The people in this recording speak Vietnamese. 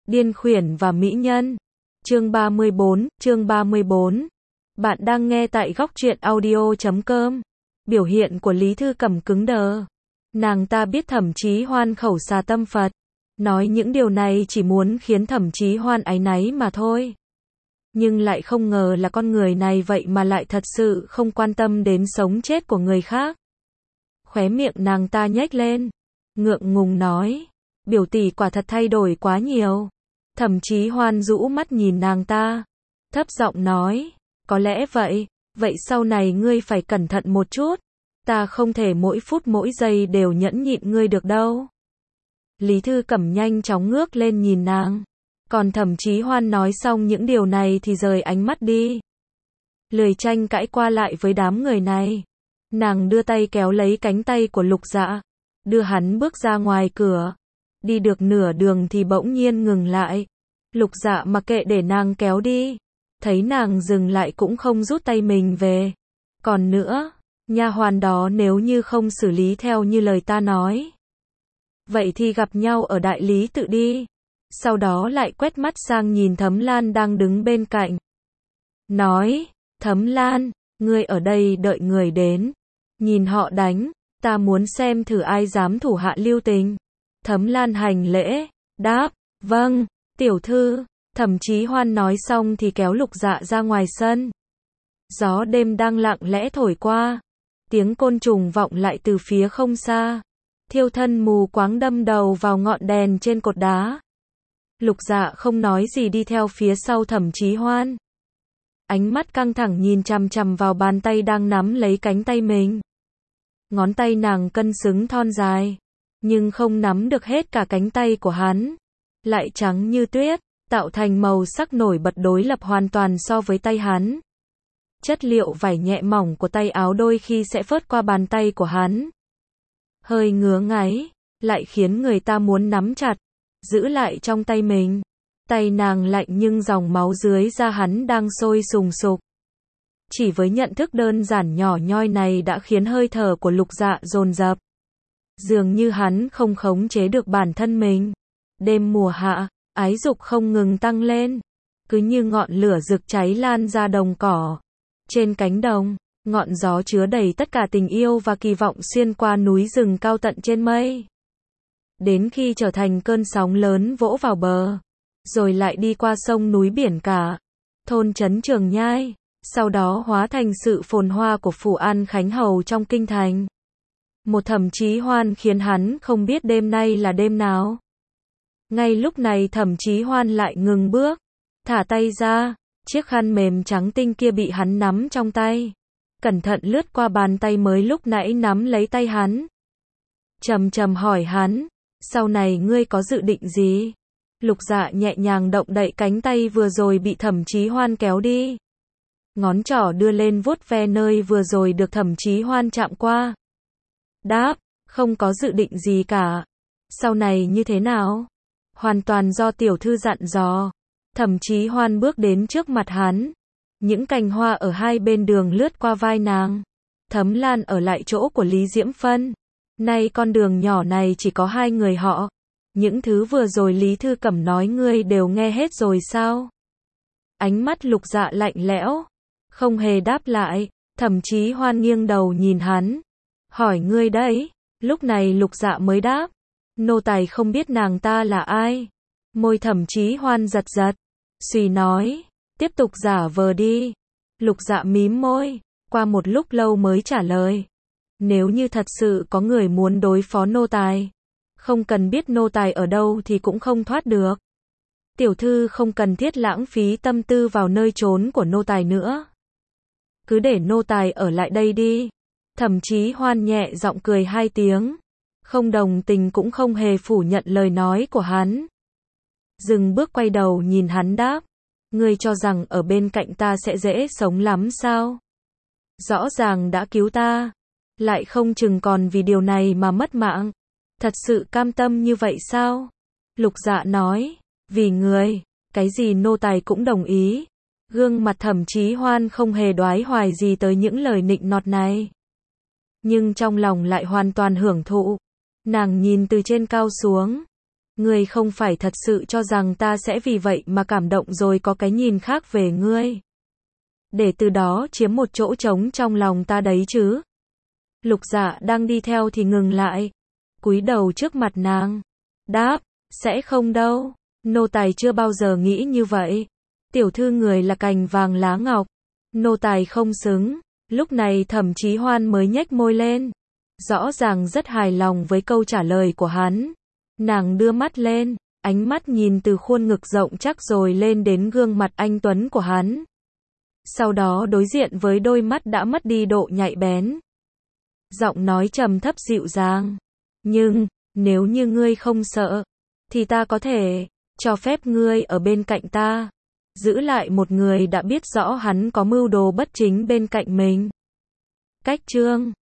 Điên khuyển và mỹ nhân. Chương 34. Bạn đang nghe tại góc truyện audio.com. Biểu hiện của Lý Thư Cẩm cứng đờ. Nàng ta biết Thẩm Chí Hoan khẩu xà tâm Phật, nói những điều này chỉ muốn khiến Thẩm Chí Hoan áy náy mà thôi. Nhưng lại không ngờ là con người này vậy mà lại thật sự không quan tâm đến sống chết của người khác. Khóe miệng nàng ta nhếch lên, ngượng ngùng nói, biểu tỷ quả thật thay đổi quá nhiều. Thẩm Chí Hoan rũ mắt nhìn nàng ta, thấp giọng nói, có lẽ vậy, vậy sau này ngươi phải cẩn thận một chút, ta không thể mỗi phút mỗi giây đều nhẫn nhịn ngươi được đâu. Lý Thư Cẩm nhanh chóng ngước lên nhìn nàng, còn Thẩm Chí Hoan nói xong những điều này thì rời ánh mắt đi. Lười tranh cãi qua lại với đám người này, nàng đưa tay kéo lấy cánh tay của Lục Dạ, đưa hắn bước ra ngoài cửa. Đi được nửa đường thì bỗng nhiên ngừng lại. Lục Dạ mặc kệ để nàng kéo đi, thấy nàng dừng lại cũng không rút tay mình về. Còn nữa, nha hoàn đó nếu như không xử lý theo như lời ta nói, vậy thì gặp nhau ở đại lý tự đi. Sau đó lại quét mắt sang nhìn Thấm Lan đang đứng bên cạnh, nói, Thấm Lan, ngươi ở đây đợi người đến, nhìn họ đánh, ta muốn xem thử ai dám thủ hạ lưu tình. Thấm Lan hành lễ, đáp, vâng, tiểu thư. Thẩm Chí Hoan nói xong thì kéo Lục Dạ ra ngoài sân. Gió đêm đang lặng lẽ thổi qua, tiếng côn trùng vọng lại từ phía không xa. Thiêu thân mù quáng đâm đầu vào ngọn đèn trên cột đá. Lục Dạ không nói gì đi theo phía sau Thẩm Chí Hoan. Ánh mắt căng thẳng nhìn chằm chằm vào bàn tay đang nắm lấy cánh tay mình. Ngón tay nàng cân xứng thon dài, nhưng không nắm được hết cả cánh tay của hắn. Lại trắng như tuyết, tạo thành màu sắc nổi bật đối lập hoàn toàn so với tay hắn. Chất liệu vải nhẹ mỏng của tay áo đôi khi sẽ phớt qua bàn tay của hắn. Hơi ngứa ngáy, lại khiến người ta muốn nắm chặt, giữ lại trong tay mình. Tay nàng lạnh nhưng dòng máu dưới da hắn đang sôi sùng sục. Chỉ với nhận thức đơn giản nhỏ nhoi này đã khiến hơi thở của Lục Dạ dồn dập. Dường như hắn không khống chế được bản thân mình. Đêm mùa hạ, ái dục không ngừng tăng lên, cứ như ngọn lửa rực cháy lan ra đồng cỏ. Trên cánh đồng, ngọn gió chứa đầy tất cả tình yêu và kỳ vọng xuyên qua núi rừng cao tận trên mây. Đến khi trở thành cơn sóng lớn vỗ vào bờ, rồi lại đi qua sông núi biển cả, thôn trấn Trường Nhai, sau đó hóa thành sự phồn hoa của Phủ An Khánh Hầu trong kinh thành. Một Thẩm Chí Hoan khiến hắn không biết đêm nay là đêm nào. Ngay lúc này Thẩm Chí Hoan lại ngừng bước, thả tay ra, chiếc khăn mềm trắng tinh kia bị hắn nắm trong tay, cẩn thận lướt qua bàn tay mới lúc nãy nắm lấy tay hắn. Trầm trầm hỏi hắn, sau này ngươi có dự định gì? Lục Dạ nhẹ nhàng động đậy cánh tay vừa rồi bị Thẩm Chí Hoan kéo đi. Ngón trỏ đưa lên vuốt ve nơi vừa rồi được Thẩm Chí Hoan chạm qua. Đáp, không có dự định gì cả. Sau này như thế nào? Hoàn toàn do tiểu thư dặn dò. Thẩm Chí Hoan bước đến trước mặt hắn. Những cành hoa ở hai bên đường lướt qua vai nàng. Thấm Lan ở lại chỗ của Lý Diễm Phân. Nay con đường nhỏ này chỉ có hai người họ. Những thứ vừa rồi Lý Thư Cẩm nói ngươi đều nghe hết rồi sao? Ánh mắt Lục Dạ lạnh lẽo, không hề đáp lại. Thẩm Chí Hoan nghiêng đầu nhìn hắn, hỏi ngươi đấy. Lúc này Lục Dạ mới đáp, nô tài không biết nàng ta là ai. Môi Thẩm Chí Hoan giật giật, suy nói, tiếp tục giả vờ đi. Lục Dạ mím môi, qua một lúc lâu mới trả lời, nếu như thật sự có người muốn đối phó nô tài, không cần biết nô tài ở đâu thì cũng không thoát được. Tiểu thư không cần thiết lãng phí tâm tư vào nơi trốn của nô tài nữa. Cứ để nô tài ở lại đây đi. Thẩm Chí Hoan nhẹ giọng cười hai tiếng, không đồng tình cũng không hề phủ nhận lời nói của hắn. Dừng bước quay đầu nhìn hắn đáp, ngươi cho rằng ở bên cạnh ta sẽ dễ sống lắm sao? Rõ ràng đã cứu ta, lại không chừng còn vì điều này mà mất mạng. Thật sự cam tâm như vậy sao? Lục Dạ nói, vì người, cái gì nô tài cũng đồng ý. Gương mặt Thẩm Chí Hoan không hề đoái hoài gì tới những lời nịnh nọt này. Nhưng trong lòng lại hoàn toàn hưởng thụ. Nàng nhìn từ trên cao xuống, Ngươi không phải thật sự cho rằng ta sẽ vì vậy mà cảm động rồi có cái nhìn khác về ngươi. Để từ đó chiếm một chỗ trống trong lòng ta đấy chứ. Lục Dạ đang đi theo thì ngừng lại. Cúi đầu trước mặt nàng. Đáp, sẽ không đâu. Nô tài chưa bao giờ nghĩ như vậy. Tiểu thư người là cành vàng lá ngọc. Nô tài không xứng. Lúc này Thẩm Chí Hoan mới nhếch môi lên. Rõ ràng rất hài lòng với câu trả lời của hắn. Nàng đưa mắt lên, ánh mắt nhìn từ khuôn ngực rộng chắc rồi lên đến gương mặt anh tuấn của hắn. Sau đó đối diện với đôi mắt đã mất đi độ nhạy bén. Giọng nói trầm thấp dịu dàng. Nhưng, nếu như ngươi không sợ, thì ta có thể cho phép ngươi ở bên cạnh ta. Giữ lại một người đã biết rõ hắn có mưu đồ bất chính bên cạnh mình. Cách chương